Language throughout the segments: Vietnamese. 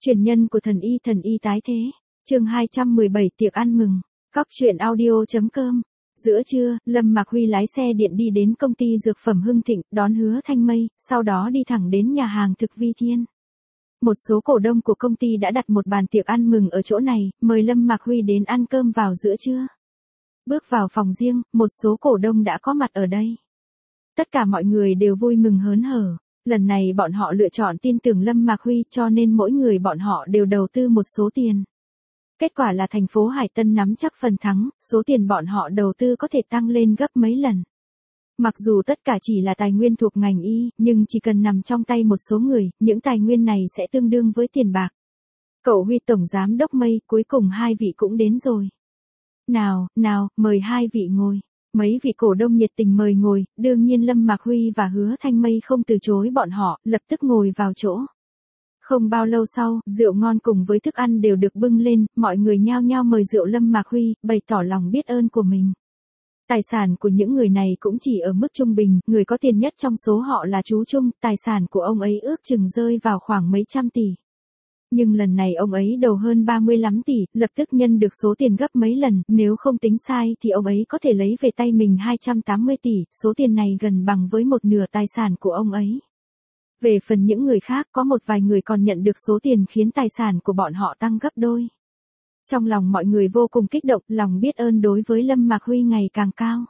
Truyền nhân của thần y tái thế. Chương 217 tiệc ăn mừng. Cóc truyện audio.com. Giữa trưa, Lâm Mạc Huy lái xe điện đi đến công ty dược phẩm Hưng Thịnh, đón Hứa Thanh Mây, sau đó đi thẳng đến nhà hàng thực Vi Thiên. Một số cổ đông của công ty đã đặt một bàn tiệc ăn mừng ở chỗ này, mời Lâm Mạc Huy đến ăn cơm vào giữa trưa. Bước vào phòng riêng, một số cổ đông đã có mặt ở đây. Tất cả mọi người đều vui mừng hớn hở. Lần này bọn họ lựa chọn tin tưởng Lâm Mạc Huy cho nên mỗi người bọn họ đều đầu tư một số tiền. Kết quả là thành phố Hải Tân nắm chắc phần thắng, số tiền bọn họ đầu tư có thể tăng lên gấp mấy lần. Mặc dù tất cả chỉ là tài nguyên thuộc ngành y, nhưng chỉ cần nằm trong tay một số người, những tài nguyên này sẽ tương đương với tiền bạc. Cậu Huy tổng giám đốc Mây, cuối cùng hai vị cũng đến rồi. Nào, mời hai vị ngồi. Mấy vị cổ đông nhiệt tình mời ngồi, đương nhiên Lâm Mạc Huy và Hứa Thanh Mây không từ chối bọn họ, lập tức ngồi vào chỗ. Không bao lâu sau, rượu ngon cùng với thức ăn đều được bưng lên, mọi người nhao nhao mời rượu Lâm Mạc Huy, bày tỏ lòng biết ơn của mình. Tài sản của những người này cũng chỉ ở mức trung bình, người có tiền nhất trong số họ là chú Trung, tài sản của ông ấy ước chừng rơi vào khoảng mấy trăm tỷ. Nhưng lần này ông ấy đầu hơn 35 tỷ, lập tức nhân được số tiền gấp mấy lần, nếu không tính sai thì ông ấy có thể lấy về tay mình 280 tỷ, số tiền này gần bằng với một nửa tài sản của ông ấy. Về phần những người khác, có một vài người còn nhận được số tiền khiến tài sản của bọn họ tăng gấp đôi. Trong lòng mọi người vô cùng kích động, lòng biết ơn đối với Lâm Mạc Huy ngày càng cao.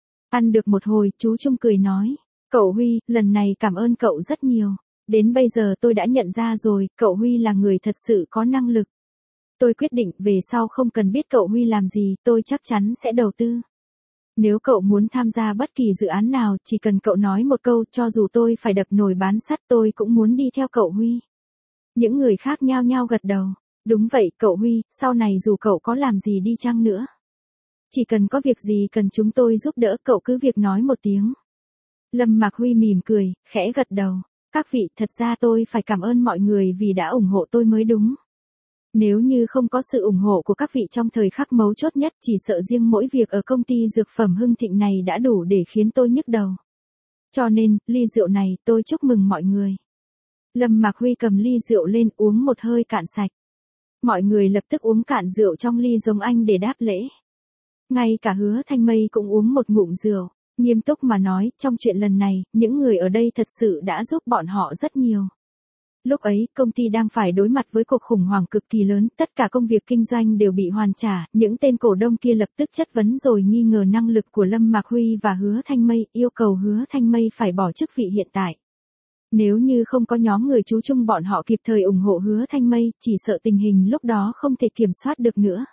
Ăn được một hồi, chú Trung cười nói, cậu Huy, lần này cảm ơn cậu rất nhiều. Đến bây giờ tôi đã nhận ra rồi, cậu Huy là người thật sự có năng lực. Tôi quyết định về sau không cần biết cậu Huy làm gì, tôi chắc chắn sẽ đầu tư. Nếu cậu muốn tham gia bất kỳ dự án nào, chỉ cần cậu nói một câu, cho dù tôi phải đập nồi bán sắt tôi cũng muốn đi theo cậu Huy. Những người khác nhao nhao gật đầu. Đúng vậy, cậu Huy, sau này dù cậu có làm gì đi chăng nữa. Chỉ cần có việc gì cần chúng tôi giúp đỡ cậu cứ việc nói một tiếng. Lâm Mạc Huy mỉm cười, khẽ gật đầu. Các vị, thật ra tôi phải cảm ơn mọi người vì đã ủng hộ tôi mới đúng. Nếu như không có sự ủng hộ của các vị trong thời khắc mấu chốt nhất, chỉ sợ riêng mỗi việc ở công ty dược phẩm Hưng Thịnh này đã đủ để khiến tôi nhức đầu. Cho nên, ly rượu này tôi chúc mừng mọi người. Lâm Mạc Huy cầm ly rượu lên uống một hơi cạn sạch. Mọi người lập tức uống cạn rượu trong ly giống anh để đáp lễ. Ngay cả Hứa Thanh Mây cũng uống một ngụm rượu. Nghiêm túc mà nói, trong chuyện lần này, những người ở đây thật sự đã giúp bọn họ rất nhiều. Lúc ấy, công ty đang phải đối mặt với cuộc khủng hoảng cực kỳ lớn, tất cả công việc kinh doanh đều bị hoàn trả, những tên cổ đông kia lập tức chất vấn rồi nghi ngờ năng lực của Lâm Mạc Huy và Hứa Thanh Mây, yêu cầu Hứa Thanh Mây phải bỏ chức vị hiện tại. Nếu như không có nhóm người chú Trung bọn họ kịp thời ủng hộ Hứa Thanh Mây, chỉ sợ tình hình lúc đó không thể kiểm soát được nữa.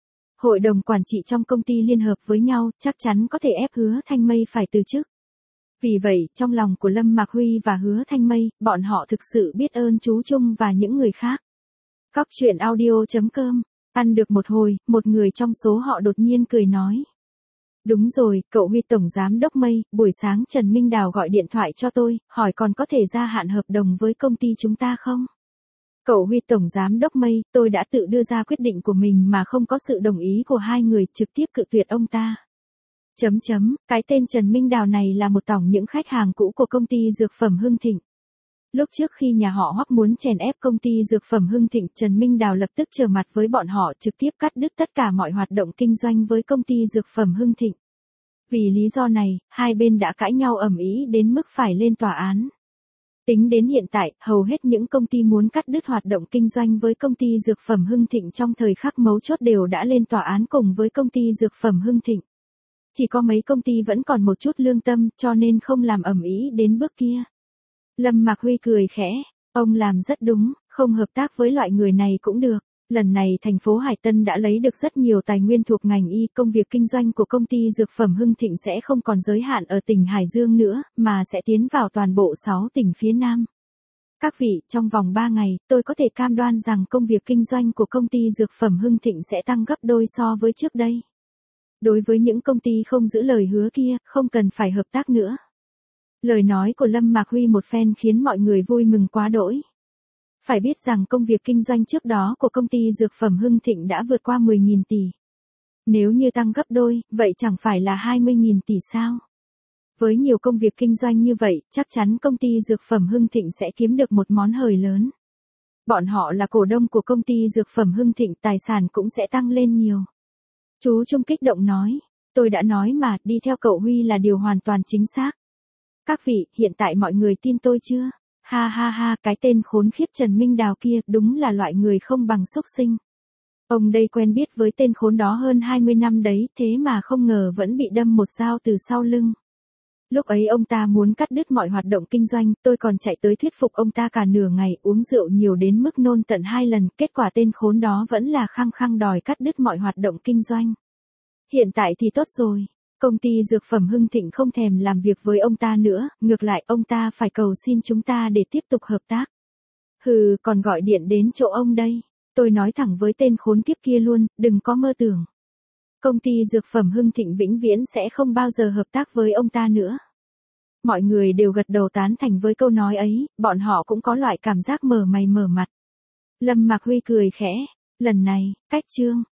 Hội đồng quản trị trong công ty liên hợp với nhau, chắc chắn có thể ép Hứa Thanh Mây phải từ chức. Vì vậy, trong lòng của Lâm Mạc Huy và Hứa Thanh Mây, bọn họ thực sự biết ơn chú Trung và những người khác. Cóc truyện audio.com. Ăn được một hồi, một người trong số họ đột nhiên cười nói. Đúng rồi, cậu Huy tổng giám đốc Mây, buổi sáng Trần Minh Đào gọi điện thoại cho tôi, hỏi còn có thể gia hạn hợp đồng với công ty chúng ta không? Cậu Huy tổng giám đốc Mây, tôi đã tự đưa ra quyết định của mình mà không có sự đồng ý của hai người, trực tiếp cự tuyệt ông ta. Cái tên Trần Minh Đào này là một tổng những khách hàng cũ của công ty dược phẩm Hưng Thịnh. Lúc trước khi nhà họ Hoắc muốn chèn ép công ty dược phẩm Hưng Thịnh, Trần Minh Đào lập tức trở mặt với bọn họ, trực tiếp cắt đứt tất cả mọi hoạt động kinh doanh với công ty dược phẩm Hưng Thịnh. Vì lý do này, hai bên đã cãi nhau ầm ĩ đến mức phải lên tòa án. Tính đến hiện tại, hầu hết những công ty muốn cắt đứt hoạt động kinh doanh với công ty dược phẩm Hưng Thịnh trong thời khắc mấu chốt đều đã lên tòa án cùng với công ty dược phẩm Hưng Thịnh. Chỉ có mấy công ty vẫn còn một chút lương tâm, cho nên không làm ầm ĩ đến bước kia. Lâm Mạc Huy cười khẽ, ông làm rất đúng, không hợp tác với loại người này cũng được. Lần này thành phố Hải Tân đã lấy được rất nhiều tài nguyên thuộc ngành y, công việc kinh doanh của công ty dược phẩm Hưng Thịnh sẽ không còn giới hạn ở tỉnh Hải Dương nữa, mà sẽ tiến vào toàn bộ 6 tỉnh phía Nam. Các vị, trong vòng 3 ngày, tôi có thể cam đoan rằng công việc kinh doanh của công ty dược phẩm Hưng Thịnh sẽ tăng gấp đôi so với trước đây. Đối với những công ty không giữ lời hứa kia, không cần phải hợp tác nữa. Lời nói của Lâm Mạc Huy một phen khiến mọi người vui mừng quá đỗi. Phải biết rằng công việc kinh doanh trước đó của công ty dược phẩm Hưng Thịnh đã vượt qua 10.000 tỷ. Nếu như tăng gấp đôi, vậy chẳng phải là 20.000 tỷ sao? Với nhiều công việc kinh doanh như vậy, chắc chắn công ty dược phẩm Hưng Thịnh sẽ kiếm được một món hời lớn. Bọn họ là cổ đông của công ty dược phẩm Hưng Thịnh, tài sản cũng sẽ tăng lên nhiều. Chú Trung kích động nói, tôi đã nói mà, đi theo cậu Huy là điều hoàn toàn chính xác. Các vị, hiện tại mọi người tin tôi chưa? Ha ha ha, cái tên khốn khiếp Trần Minh Đào kia, đúng là loại người không bằng xúc sinh. Ông đây quen biết với tên khốn đó hơn 20 năm đấy, thế mà không ngờ vẫn bị đâm một dao từ sau lưng. Lúc ấy ông ta muốn cắt đứt mọi hoạt động kinh doanh, tôi còn chạy tới thuyết phục ông ta cả nửa ngày, uống rượu nhiều đến mức nôn tận 2 lần, kết quả tên khốn đó vẫn là khăng khăng đòi cắt đứt mọi hoạt động kinh doanh. Hiện tại thì tốt rồi, công ty dược phẩm Hưng Thịnh không thèm làm việc với ông ta nữa, ngược lại ông ta phải cầu xin chúng ta để tiếp tục hợp tác. Hừ, còn gọi điện đến chỗ ông đây. Tôi nói thẳng với tên khốn kiếp kia luôn, đừng có mơ tưởng. Công ty dược phẩm Hưng Thịnh vĩnh viễn sẽ không bao giờ hợp tác với ông ta nữa. Mọi người đều gật đầu tán thành với câu nói ấy, bọn họ cũng có loại cảm giác mở mày mở mặt. Lâm Mạc Huy cười khẽ, lần này, cách Trương